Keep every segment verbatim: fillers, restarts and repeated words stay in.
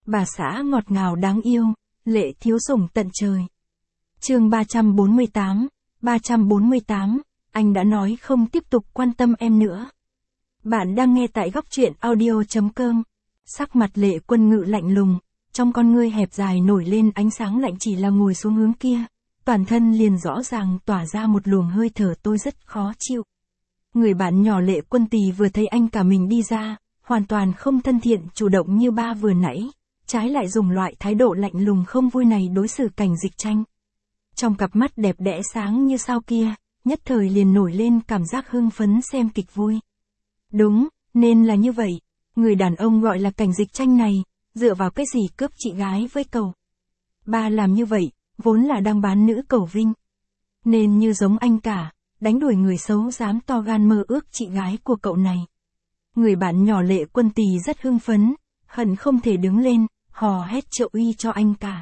Bà xã ngọt ngào đáng yêu, Lệ Thiếu sủng tận trời. Chương ba trăm bốn mươi tám, ba trăm bốn mươi tám, anh đã nói không tiếp tục quan tâm em nữa. Bạn đang nghe tại góc truyện audio chấm com. Sắc mặt Lệ Quân Ngự lạnh lùng, trong con ngươi hẹp dài nổi lên ánh sáng lạnh, chỉ là ngồi xuống hướng kia, toàn thân liền rõ ràng tỏa ra một luồng hơi thở tôi rất khó chịu. Người bạn nhỏ Lệ Quân Tỳ vừa thấy anh cả mình đi ra, hoàn toàn không thân thiện chủ động như ba vừa nãy, trái lại dùng loại thái độ lạnh lùng không vui này đối xử Cảnh Dịch Tranh. Trong cặp mắt đẹp đẽ sáng như sao kia, nhất thời liền nổi lên cảm giác hưng phấn xem kịch vui. Đúng, nên là như vậy, người đàn ông gọi là Cảnh Dịch Tranh này, dựa vào cái gì cướp chị gái với cậu? Ba làm như vậy, vốn là đang bán nữ cầu vinh. Nên như giống anh cả, đánh đuổi người xấu dám to gan mơ ước chị gái của cậu này. Người bạn nhỏ Lệ Quân Tỳ rất hưng phấn, hận không thể đứng lên, hò hét trợ uy cho anh cả.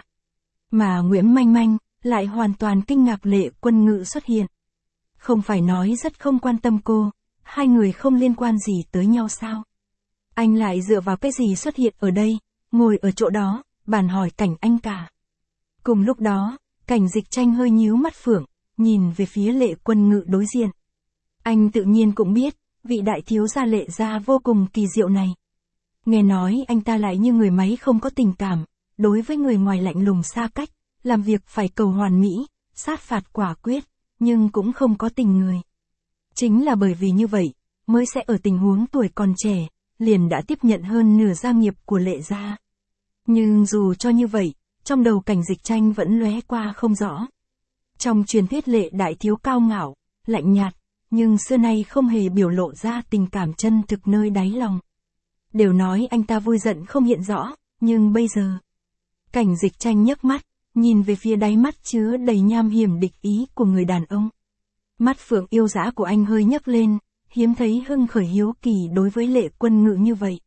Mà Nguyễn Manh Manh lại hoàn toàn kinh ngạc Lệ Quân Ngự xuất hiện. Không phải nói rất không quan tâm cô, hai người không liên quan gì tới nhau sao? Anh lại dựa vào cái gì xuất hiện ở đây, ngồi ở chỗ đó, bàn hỏi Cảnh anh cả. Cùng lúc đó, Cảnh Dịch Tranh hơi nhíu mắt phượng, nhìn về phía Lệ Quân Ngự đối diện. Anh tự nhiên cũng biết, vị đại thiếu gia Lệ gia vô cùng kỳ diệu này. Nghe nói anh ta lại như người máy không có tình cảm, đối với người ngoài lạnh lùng xa cách, làm việc phải cầu hoàn mỹ, sát phạt quả quyết, nhưng cũng không có tình người. Chính là bởi vì như vậy, mới sẽ ở tình huống tuổi còn trẻ, liền đã tiếp nhận hơn nửa gia nghiệp của Lệ gia. Nhưng dù cho như vậy, trong đầu Cảnh Dịch Tranh vẫn lóe qua không rõ. Trong truyền thuyết Lệ đại thiếu cao ngạo, lạnh nhạt, nhưng xưa nay không hề biểu lộ ra tình cảm chân thực nơi đáy lòng. Đều nói anh ta vui giận không hiện rõ, nhưng bây giờ... Cảnh Dịch Tranh nhấc mắt, nhìn về phía đáy mắt chứa đầy nham hiểm địch ý của người đàn ông. Mắt phượng yêu dã của anh hơi nhấc lên, hiếm thấy hưng khởi hiếu kỳ đối với Lệ Quân Ngự như vậy.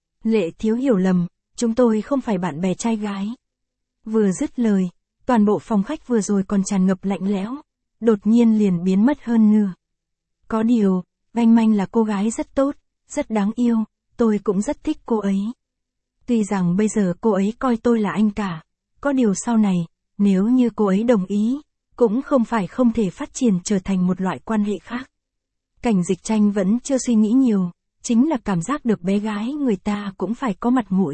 Lệ thiếu hiểu lầm, chúng tôi không phải bạn bè trai gái. Vừa dứt lời, toàn bộ phòng khách vừa rồi còn tràn ngập lạnh lẽo, đột nhiên liền biến mất hơn nửa. Có điều, Manh Manh là cô gái rất tốt, rất đáng yêu, tôi cũng rất thích cô ấy. Tuy rằng bây giờ cô ấy coi tôi là anh cả, có điều sau này, nếu như cô ấy đồng ý, cũng không phải không thể phát triển trở thành một loại quan hệ khác. Cảnh Dịch Tranh vẫn chưa suy nghĩ nhiều, chính là cảm giác được bé gái người ta cũng phải có mặt mũi.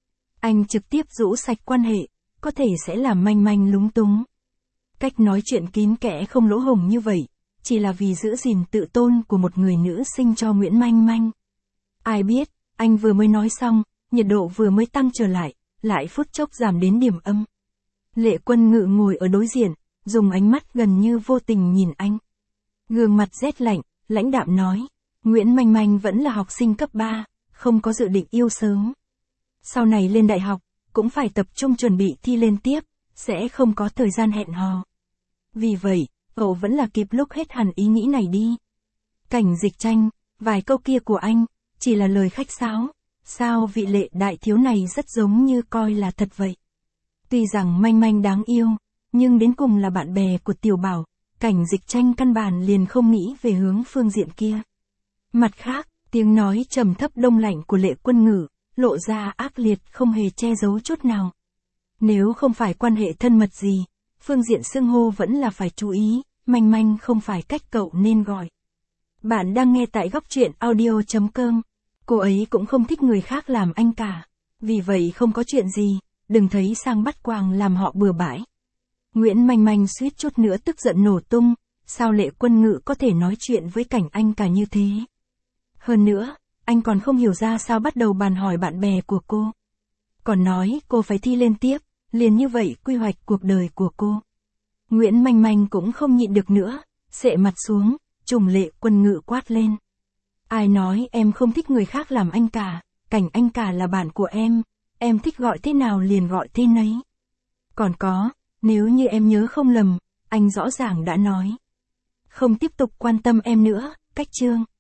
Anh trực tiếp rũ sạch quan hệ, có thể sẽ làm Manh Manh lúng túng. Cách nói chuyện kín kẽ không lỗ hổng như vậy, chỉ là vì giữ gìn tự tôn của một người nữ sinh cho Nguyễn Manh Manh. Ai biết, anh vừa mới nói xong, nhiệt độ vừa mới tăng trở lại, lại phút chốc giảm đến điểm âm. Lệ Quân Ngự ngồi ở đối diện, dùng ánh mắt gần như vô tình nhìn anh. Gương mặt rét lạnh, lãnh đạm nói, Nguyễn Manh Manh vẫn là học sinh cấp ba, không có dự định yêu sớm. Sau này lên đại học, cũng phải tập trung chuẩn bị thi lên tiếp, sẽ không có thời gian hẹn hò. Vì vậy, cậu vẫn là kịp lúc hết hẳn ý nghĩ này đi. Cảnh Dịch Tranh, vài câu kia của anh, chỉ là lời khách sáo, sao vị Lệ đại thiếu này rất giống như coi là thật vậy. Tuy rằng Manh Manh đáng yêu, nhưng đến cùng là bạn bè của Tiểu Bảo, Cảnh Dịch Tranh căn bản liền không nghĩ về hướng phương diện kia. Mặt khác, tiếng nói trầm thấp đông lạnh của Lệ Quân Ngự, lộ ra ác liệt không hề che giấu chút nào. Nếu không phải quan hệ thân mật gì, phương diện xưng hô vẫn là phải chú ý, Manh Manh không phải cách cậu nên gọi. Bạn đang nghe tại góc truyện audio chấm com. Cô ấy cũng không thích người khác làm anh cả. Vì vậy không có chuyện gì, đừng thấy sang bắt quàng làm họ bừa bãi. Nguyễn Manh Manh suýt chút nữa tức giận nổ tung, sao Lệ Quân Ngự có thể nói chuyện với Cảnh anh cả như thế. Hơn nữa, anh còn không hiểu ra sao bắt đầu bàn hỏi bạn bè của cô. Còn nói cô phải thi lên tiếp, liền như vậy quy hoạch cuộc đời của cô. Nguyễn Manh Manh cũng không nhịn được nữa, xệ mặt xuống, trùng Lệ Quân Ngự quát lên. Ai nói em không thích người khác làm anh cả, Cảnh anh cả là bạn của em, em thích gọi thế nào liền gọi thế nấy. Còn có, nếu như em nhớ không lầm, anh rõ ràng đã nói. Không tiếp tục quan tâm em nữa, cách chương.